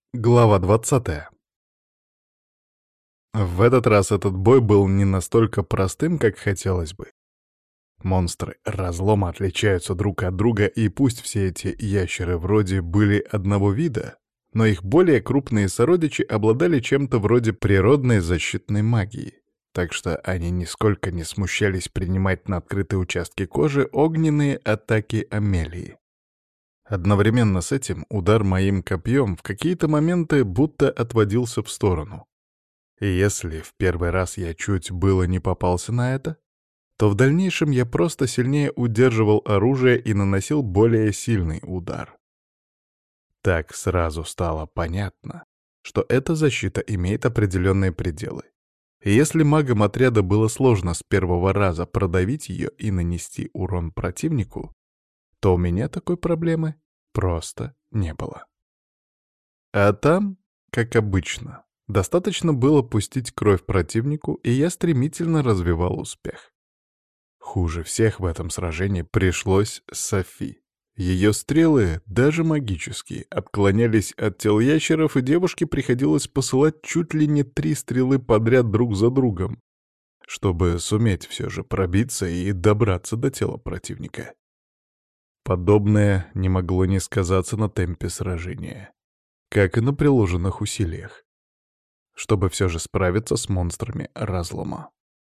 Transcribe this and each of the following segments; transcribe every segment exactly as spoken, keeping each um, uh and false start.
Глава двадцатая. В этот раз этот бой был не настолько простым, как хотелось бы. Монстры разлома отличаются друг от друга, и пусть все эти ящеры вроде были одного вида, но их более крупные сородичи обладали чем-то вроде природной защитной магии, так что они нисколько не смущались принимать на открытые участки кожи огненные атаки Амелии. Одновременно с этим удар моим копьем в какие-то моменты будто отводился в сторону. И если в первый раз я чуть было не попался на это, то в дальнейшем я просто сильнее удерживал оружие и наносил более сильный удар. Так сразу стало понятно, что эта защита имеет определенные пределы. И если магам отряда было сложно с первого раза продавить ее и нанести урон противнику, то у меня такой проблемы просто не было. А там, как обычно, достаточно было пустить кровь противнику, и я стремительно развивал успех. Хуже всех в этом сражении пришлось Софи. Ее стрелы, даже магические, отклонялись от тел ящеров, и девушке приходилось посылать чуть ли не три стрелы подряд друг за другом, чтобы суметь все же пробиться и добраться до тела противника. Подобное не могло не сказаться на темпе сражения, как и на приложенных усилиях, чтобы все же справиться с монстрами разлома.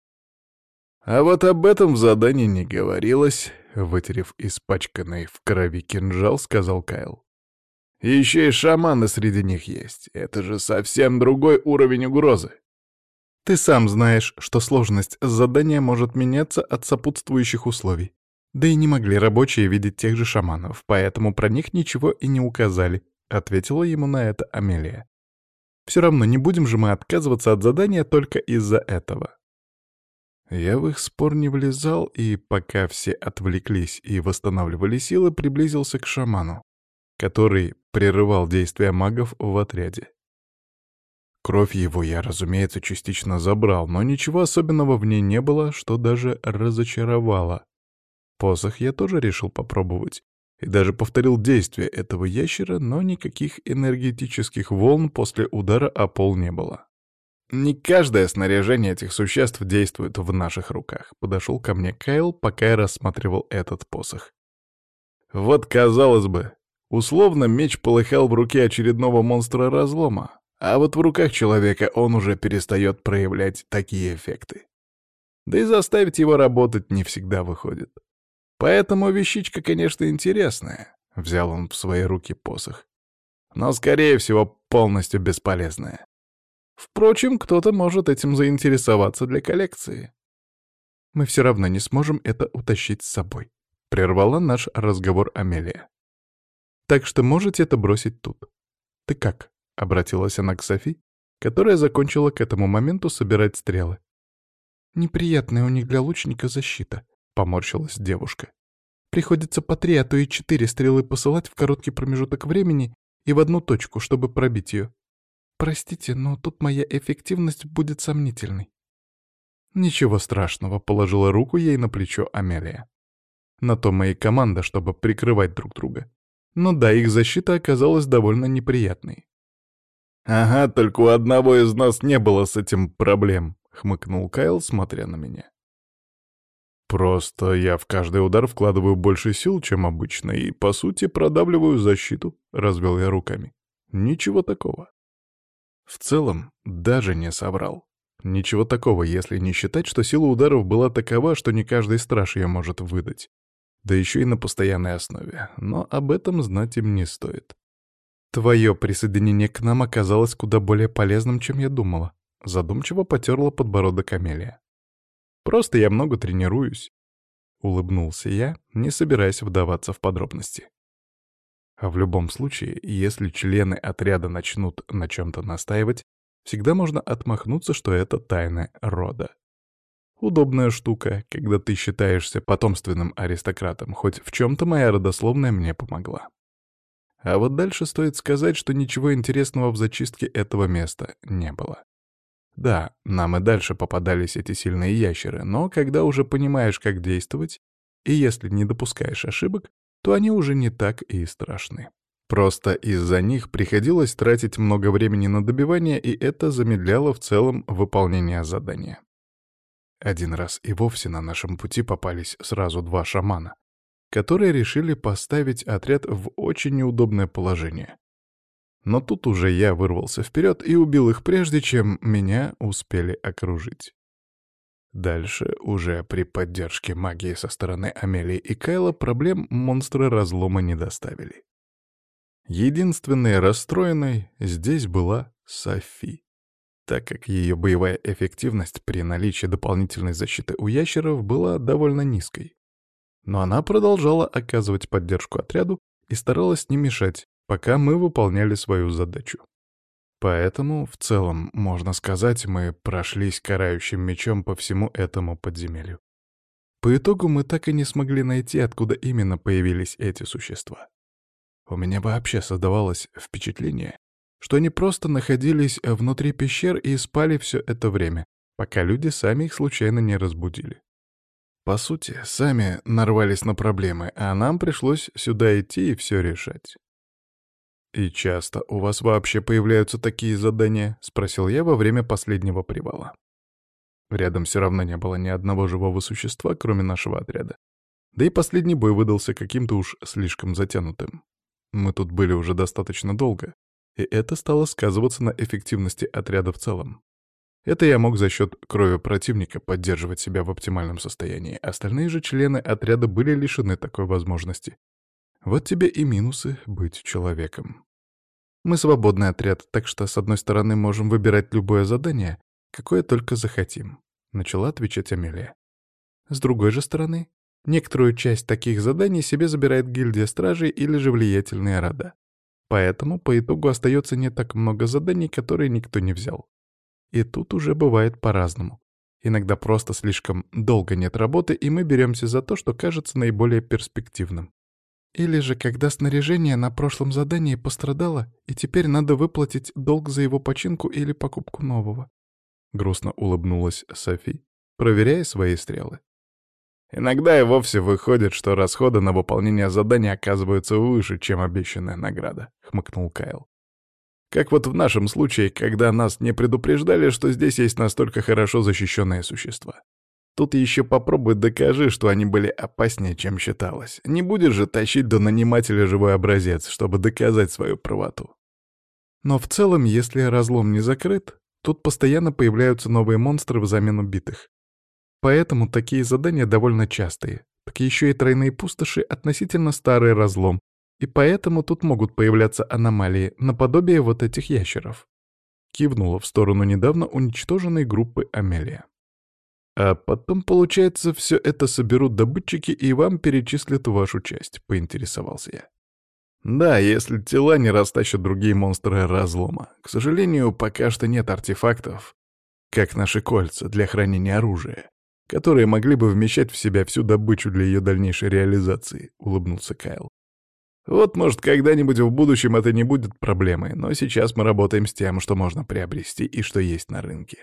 «А вот об этом в задании не говорилось», — вытерев испачканный в крови кинжал, сказал Кайл. «Еще и шаманы среди них есть. Это же совсем другой уровень угрозы». «Ты сам знаешь, что сложность задания может меняться от сопутствующих условий. Да и не могли рабочие видеть тех же шаманов, поэтому про них ничего и не указали», — ответила ему на это Амелия. «Все равно не будем же мы отказываться от задания только из-за этого». Я в их спор не влезал, и пока все отвлеклись и восстанавливали силы, приблизился к шаману, который прерывал действия магов в отряде. Кровь его я, разумеется, частично забрал, но ничего особенного в ней не было, что даже разочаровало. Посох я тоже решил попробовать, и даже повторил действие этого ящера, но никаких энергетических волн после удара о пол не было. «Не каждое снаряжение этих существ действует в наших руках», — подошел ко мне Кайл, пока я рассматривал этот посох. Вот, казалось бы, условно меч полыхал в руке очередного монстра разлома, а вот в руках человека он уже перестает проявлять такие эффекты. Да и заставить его работать не всегда выходит. Поэтому вещичка, конечно, интересная, — взял он в свои руки посох, но, скорее всего, полностью бесполезная. Впрочем, кто-то может этим заинтересоваться для коллекции. «Мы все равно не сможем это утащить с собой», — прервала наш разговор Амелия. «Так что можете это бросить тут». «Ты как?» — обратилась она к Софи, которая закончила к этому моменту собирать стрелы. «Неприятная у них для лучника защита», — поморщилась девушка. «Приходится по три, а то и четыре стрелы посылать в короткий промежуток времени и в одну точку, чтобы пробить ее. Простите, но тут моя эффективность будет сомнительной». «Ничего страшного», — положила руку ей на плечо Амелия. «На то мы и команда, чтобы прикрывать друг друга. Но да, их защита оказалась довольно неприятной». «Ага, только у одного из нас не было с этим проблем», — хмыкнул Кайл, смотря на меня. «Просто я в каждый удар вкладываю больше сил, чем обычно, и, по сути, продавливаю защиту», — развел я руками. «Ничего такого». В целом, даже не соврал. Ничего такого, если не считать, что сила ударов была такова, что не каждый страж ее может выдать. Да еще и на постоянной основе. Но об этом знать им не стоит. «Твое присоединение к нам оказалось куда более полезным, чем я думала», — задумчиво потерла подбородок Амелия. «Просто я много тренируюсь», — улыбнулся я, не собираясь вдаваться в подробности. А в любом случае, если члены отряда начнут на чем-то настаивать, всегда можно отмахнуться, что это тайна рода. Удобная штука, когда ты считаешься потомственным аристократом, хоть в чем-то моя родословная мне помогла. А вот дальше стоит сказать, что ничего интересного в зачистке этого места не было. Да, нам и дальше попадались эти сильные ящеры, но когда уже понимаешь, как действовать, и если не допускаешь ошибок, то они уже не так и страшны. Просто из-за них приходилось тратить много времени на добивание, и это замедляло в целом выполнение задания. Один раз и вовсе на нашем пути попались сразу два шамана, которые решили поставить отряд в очень неудобное положение. Но тут уже я вырвался вперед и убил их прежде, чем меня успели окружить. Дальше, уже при поддержке магии со стороны Амелии и Кайла, проблем монстры разлома не доставили. Единственной расстроенной здесь была Софи, так как ее боевая эффективность при наличии дополнительной защиты у ящеров была довольно низкой. Но она продолжала оказывать поддержку отряду и старалась не мешать, пока мы выполняли свою задачу. Поэтому, в целом, можно сказать, мы прошлись карающим мечом по всему этому подземелью. По итогу мы так и не смогли найти, откуда именно появились эти существа. У меня вообще создавалось впечатление, что они просто находились внутри пещер и спали все это время, пока люди сами их случайно не разбудили. По сути, сами нарвались на проблемы, а нам пришлось сюда идти и все решать. «И часто у вас вообще появляются такие задания?» — спросил я во время последнего привала. Рядом все равно не было ни одного живого существа, кроме нашего отряда. Да и последний бой выдался каким-то уж слишком затянутым. Мы тут были уже достаточно долго, и это стало сказываться на эффективности отряда в целом. Это я мог за счет крови противника поддерживать себя в оптимальном состоянии, остальные же члены отряда были лишены такой возможности. Вот тебе и минусы быть человеком. Мы свободный отряд, так что, с одной стороны, можем выбирать любое задание, какое только захотим, — начала отвечать Амелия. С другой же стороны, некоторую часть таких заданий себе забирает гильдия стражей или же влиятельные рода. Поэтому по итогу остается не так много заданий, которые никто не взял. И тут уже бывает по-разному. Иногда просто слишком долго нет работы, и мы беремся за то, что кажется наиболее перспективным. Или же когда снаряжение на прошлом задании пострадало, и теперь надо выплатить долг за его починку или покупку нового. Грустно улыбнулась Софи, проверяя свои стрелы. Иногда и вовсе выходит, что расходы на выполнение задания оказываются выше, чем обещанная награда, — хмыкнул Кайл. Как вот в нашем случае, когда нас не предупреждали, что здесь есть настолько хорошо защищенные существа. Тут еще попробуй докажи, что они были опаснее, чем считалось. Не будешь же тащить до нанимателя живой образец, чтобы доказать свою правоту. Но в целом, если разлом не закрыт, тут постоянно появляются новые монстры взамен убитых. Поэтому такие задания довольно частые. Так еще и тройные пустоши — относительно старый разлом, и поэтому тут могут появляться аномалии, наподобие вот этих ящеров. Кивнула в сторону недавно уничтоженной группы Амелия. А потом, получается, все это соберут добытчики и вам перечислят вашу часть, — поинтересовался я. Да, если тела не растащат другие монстры разлома. К сожалению, пока что нет артефактов, как наши кольца для хранения оружия, которые могли бы вмещать в себя всю добычу для ее дальнейшей реализации, — улыбнулся Кайл. Вот, может, когда-нибудь в будущем это не будет проблемой, но сейчас мы работаем с тем, что можно приобрести и что есть на рынке.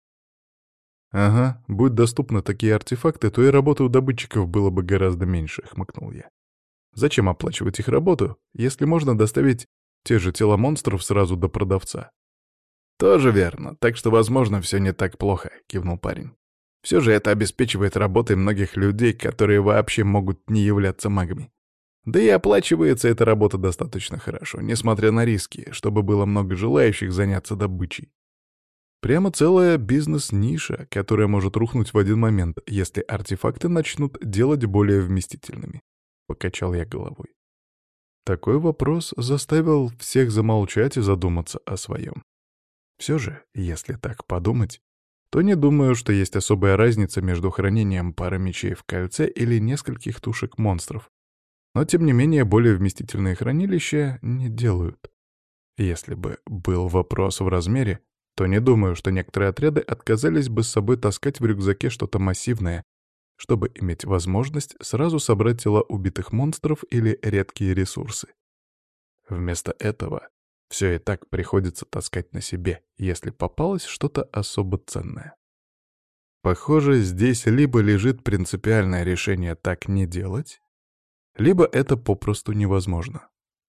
«Ага, будь доступны такие артефакты, то и работы у добытчиков было бы гораздо меньше», — хмыкнул я. «Зачем оплачивать их работу, если можно доставить те же тела монстров сразу до продавца?» «Тоже верно, так что, возможно, все не так плохо», — кивнул парень. «Все же это обеспечивает работой многих людей, которые вообще могут не являться магами. Да и оплачивается эта работа достаточно хорошо, несмотря на риски, чтобы было много желающих заняться добычей. Прямо целая бизнес-ниша, которая может рухнуть в один момент, если артефакты начнут делать более вместительными», — покачал я головой. Такой вопрос заставил всех замолчать и задуматься о своем. Все же, если так подумать, то не думаю, что есть особая разница между хранением пары мечей в кольце или нескольких тушек монстров. Но, тем не менее, более вместительные хранилища не делают. Если бы был вопрос в размере, то не думаю, что некоторые отряды отказались бы с собой таскать в рюкзаке что-то массивное, чтобы иметь возможность сразу собрать тела убитых монстров или редкие ресурсы. Вместо этого все и так приходится таскать на себе, если попалось что-то особо ценное. Похоже, здесь либо лежит принципиальное решение так не делать, либо это попросту невозможно.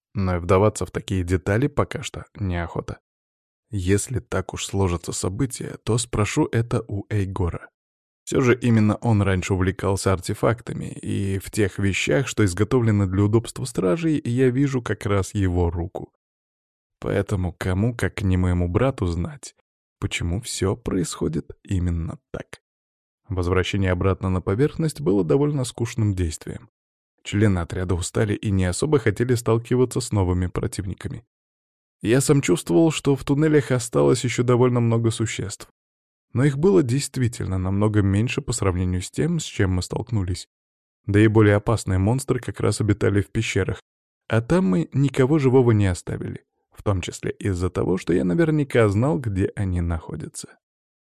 Но и вдаваться в такие детали пока что неохота. Если так уж сложатся события, то спрошу это у Эйгора. Все же именно он раньше увлекался артефактами, и в тех вещах, что изготовлены для удобства стражей, я вижу как раз его руку. Поэтому кому, как не моему брату, знать, почему все происходит именно так. Возвращение обратно на поверхность было довольно скучным действием. Члены отряда устали и не особо хотели сталкиваться с новыми противниками. Я сам чувствовал, что в туннелях осталось еще довольно много существ. Но их было действительно намного меньше по сравнению с тем, с чем мы столкнулись. Да и более опасные монстры как раз обитали в пещерах, а там мы никого живого не оставили, в том числе из-за того, что я наверняка знал, где они находятся.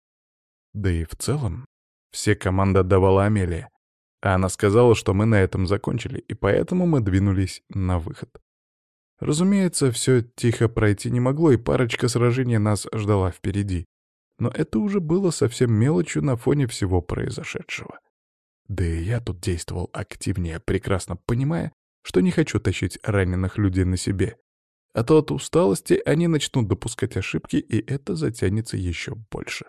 Да и в целом, все команды отдавала Амелия, а она сказала, что мы на этом закончили, и поэтому мы двинулись на выход. Разумеется, все тихо пройти не могло, и парочка сражений нас ждала впереди. Но это уже было совсем мелочью на фоне всего произошедшего. Да и я тут действовал активнее, прекрасно понимая, что не хочу тащить раненых людей на себе. А то от усталости они начнут допускать ошибки, и это затянется еще больше.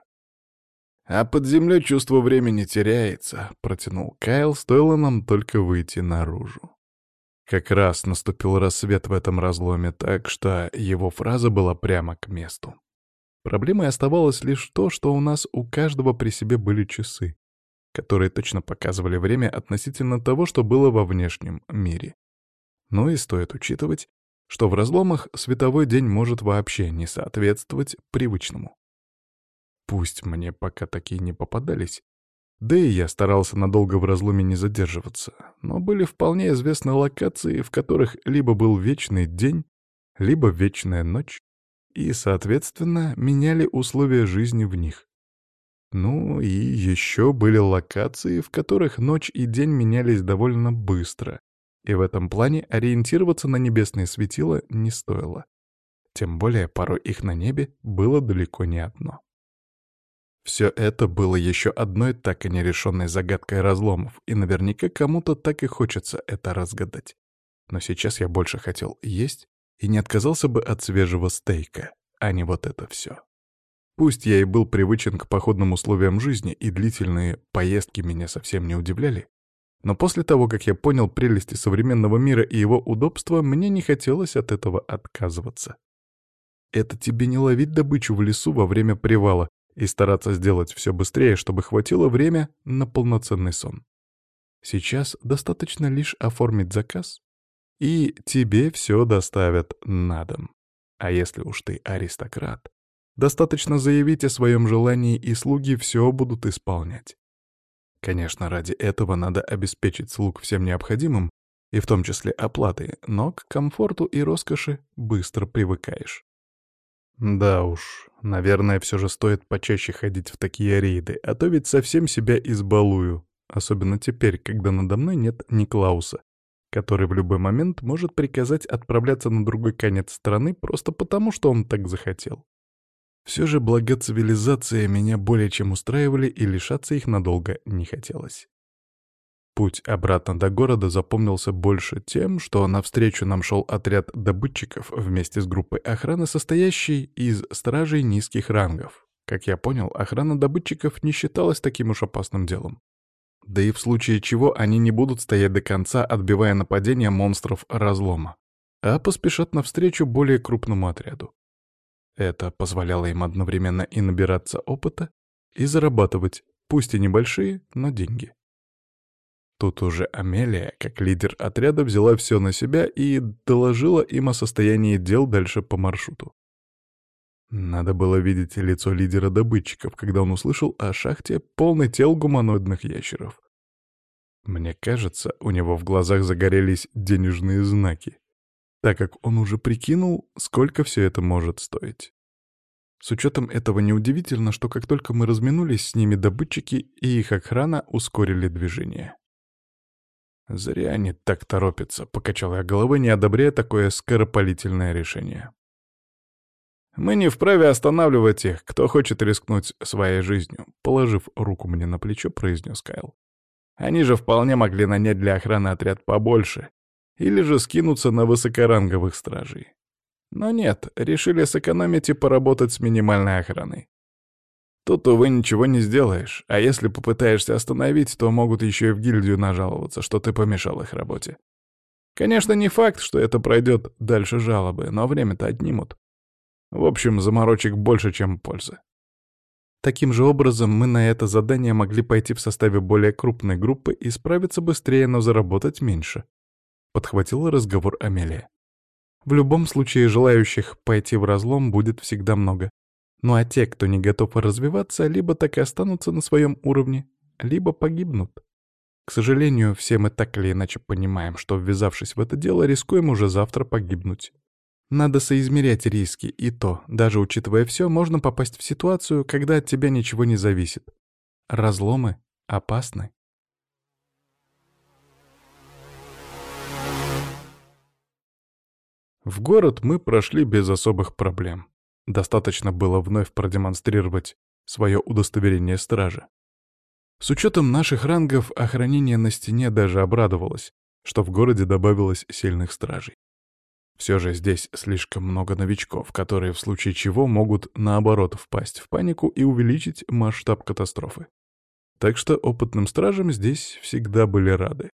«А под землей чувство времени теряется», — протянул Кайл, стоило нам только выйти наружу. Как раз наступил рассвет в этом разломе, так что его фраза была прямо к месту. Проблемой оставалось лишь то, что у нас у каждого при себе были часы, которые точно показывали время относительно того, что было во внешнем мире. Ну и стоит учитывать, что в разломах световой день может вообще не соответствовать привычному. Пусть мне пока такие не попадались, да и я старался надолго в разломе не задерживаться, но были вполне известны локации, в которых либо был вечный день, либо вечная ночь, и, соответственно, меняли условия жизни в них. Ну и еще были локации, в которых ночь и день менялись довольно быстро, и в этом плане ориентироваться на небесные светила не стоило. Тем более порой их на небе было далеко не одно. Все это было еще одной так и нерешенной загадкой разломов, и наверняка кому-то так и хочется это разгадать. Но сейчас я больше хотел есть и не отказался бы от свежего стейка, а не вот это все. Пусть я и был привычен к походным условиям жизни, и длительные поездки меня совсем не удивляли, но после того, как я понял прелести современного мира и его удобства, мне не хотелось от этого отказываться. Это тебе не ловить добычу в лесу во время привала и стараться сделать все быстрее, чтобы хватило время на полноценный сон. Сейчас достаточно лишь оформить заказ, и тебе все доставят на дом. А если уж ты аристократ, достаточно заявить о своем желании, и слуги все будут исполнять. Конечно, ради этого надо обеспечить слуг всем необходимым, и в том числе оплатой, но к комфорту и роскоши быстро привыкаешь. Да уж, наверное, все же стоит почаще ходить в такие рейды, а то ведь совсем себя избалую, особенно теперь, когда надо мной нет Никлауса, который в любой момент может приказать отправляться на другой конец страны просто потому, что он так захотел. Все же блага цивилизации меня более чем устраивали, и лишаться их надолго не хотелось. Путь обратно до города запомнился больше тем, что навстречу нам шел отряд добытчиков вместе с группой охраны, состоящей из стражей низких рангов. Как я понял, охрана добытчиков не считалась таким уж опасным делом. Да и в случае чего они не будут стоять до конца, отбивая нападения монстров разлома, а поспешат навстречу более крупному отряду. Это позволяло им одновременно и набираться опыта, и зарабатывать, пусть и небольшие, но деньги. Тут уже Амелия, как лидер отряда, взяла все на себя и доложила им о состоянии дел дальше по маршруту. Надо было видеть лицо лидера добытчиков, когда он услышал о шахте, полной тел гуманоидных ящеров. Мне кажется, у него в глазах загорелись денежные знаки, так как он уже прикинул, сколько все это может стоить. С учетом этого неудивительно, что как только мы разминулись с ними, добытчики и их охрана ускорили движение. «Зря они так торопятся», — покачал я головой, не одобряя такое скоропалительное решение. «Мы не вправе останавливать тех, кто хочет рискнуть своей жизнью», — положив руку мне на плечо, произнес Кайл. «Они же вполне могли нанять для охраны отряд побольше или же скинуться на высокоранговых стражей. Но нет, решили сэкономить и поработать с минимальной охраной. Тут, увы, ничего не сделаешь, а если попытаешься остановить, то могут еще и в гильдию нажаловаться, что ты помешал их работе. Конечно, не факт, что это пройдет дальше жалобы, но время-то отнимут. В общем, заморочек больше, чем пользы. Таким же образом, мы на это задание могли пойти в составе более крупной группы и справиться быстрее, но заработать меньше. Подхватила разговор Амелия. В любом случае, желающих пойти в разлом будет всегда много. Ну а те, кто не готов развиваться, либо так и останутся на своем уровне, либо погибнут. К сожалению, все мы так или иначе понимаем, что, ввязавшись в это дело, рискуем уже завтра погибнуть. Надо соизмерять риски, и то, даже учитывая все, можно попасть в ситуацию, когда от тебя ничего не зависит. Разломы опасны. В город мы прошли без особых проблем. Достаточно было вновь продемонстрировать свое удостоверение стражи. С учетом наших рангов, охранение на стене даже обрадовалось, что в городе добавилось сильных стражей. Все же здесь слишком много новичков, которые в случае чего могут, наоборот, впасть в панику и увеличить масштаб катастрофы. Так что опытным стражам здесь всегда были рады.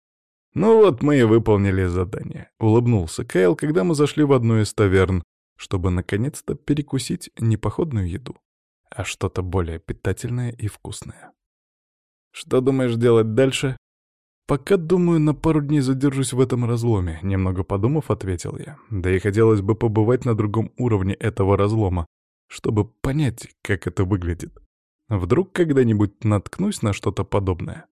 «Ну вот мы и выполнили задание», — улыбнулся Кайл, когда мы зашли в одну из таверн, чтобы наконец-то перекусить не походную еду, а что-то более питательное и вкусное. «Что думаешь делать дальше?» «Пока, думаю, на пару дней задержусь в этом разломе», — немного подумав, ответил я. «Да и хотелось бы побывать на другом уровне этого разлома, чтобы понять, как это выглядит. Вдруг когда-нибудь наткнусь на что-то подобное».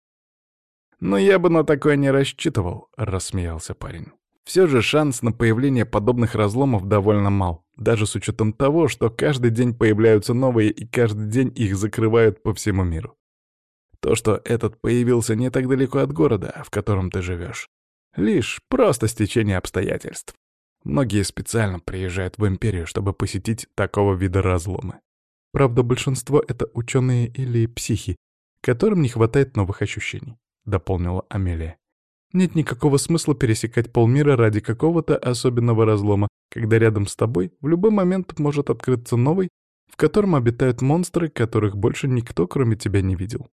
«Но я бы на такое не рассчитывал», — рассмеялся парень. «Все же шанс на появление подобных разломов довольно мал, даже с учетом того, что каждый день появляются новые и каждый день их закрывают по всему миру. То, что этот появился не так далеко от города, в котором ты живешь, лишь просто стечение обстоятельств. Многие специально приезжают в Империю, чтобы посетить такого вида разломы. Правда, большинство — это ученые или психи, которым не хватает новых ощущений», — дополнила Амелия. «Нет никакого смысла пересекать полмира ради какого-то особенного разлома, когда рядом с тобой в любой момент может открыться новый, в котором обитают монстры, которых больше никто, кроме тебя, не видел».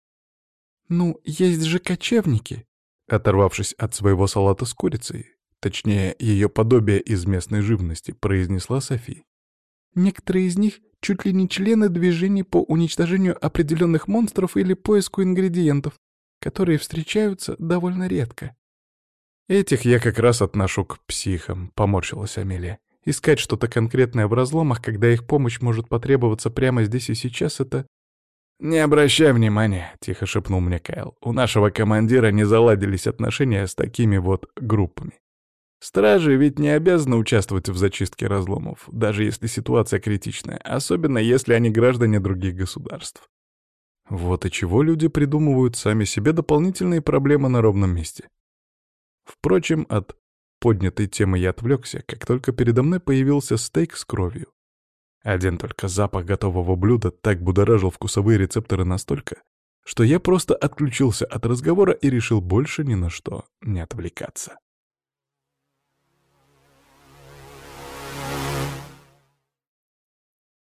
«Ну, есть же кочевники», — оторвавшись от своего салата с курицей, точнее, ее подобие из местной живности, произнесла Софи. «Некоторые из них чуть ли не члены движений по уничтожению определенных монстров или поиску ингредиентов, которые встречаются довольно редко». «Этих я как раз отношу к психам», — поморщилась Амелия. «Искать что-то конкретное в разломах, когда их помощь может потребоваться прямо здесь и сейчас, это...» «Не обращай внимания», — тихо шепнул мне Кайл. «У нашего командира не заладились отношения с такими вот группами. Стражи ведь не обязаны участвовать в зачистке разломов, даже если ситуация критичная, особенно если они граждане других государств. Вот и чего люди придумывают сами себе дополнительные проблемы на ровном месте». Впрочем, от поднятой темы я отвлекся, как только передо мной появился стейк с кровью. Один только запах готового блюда так будоражил вкусовые рецепторы настолько, что я просто отключился от разговора и решил больше ни на что не отвлекаться.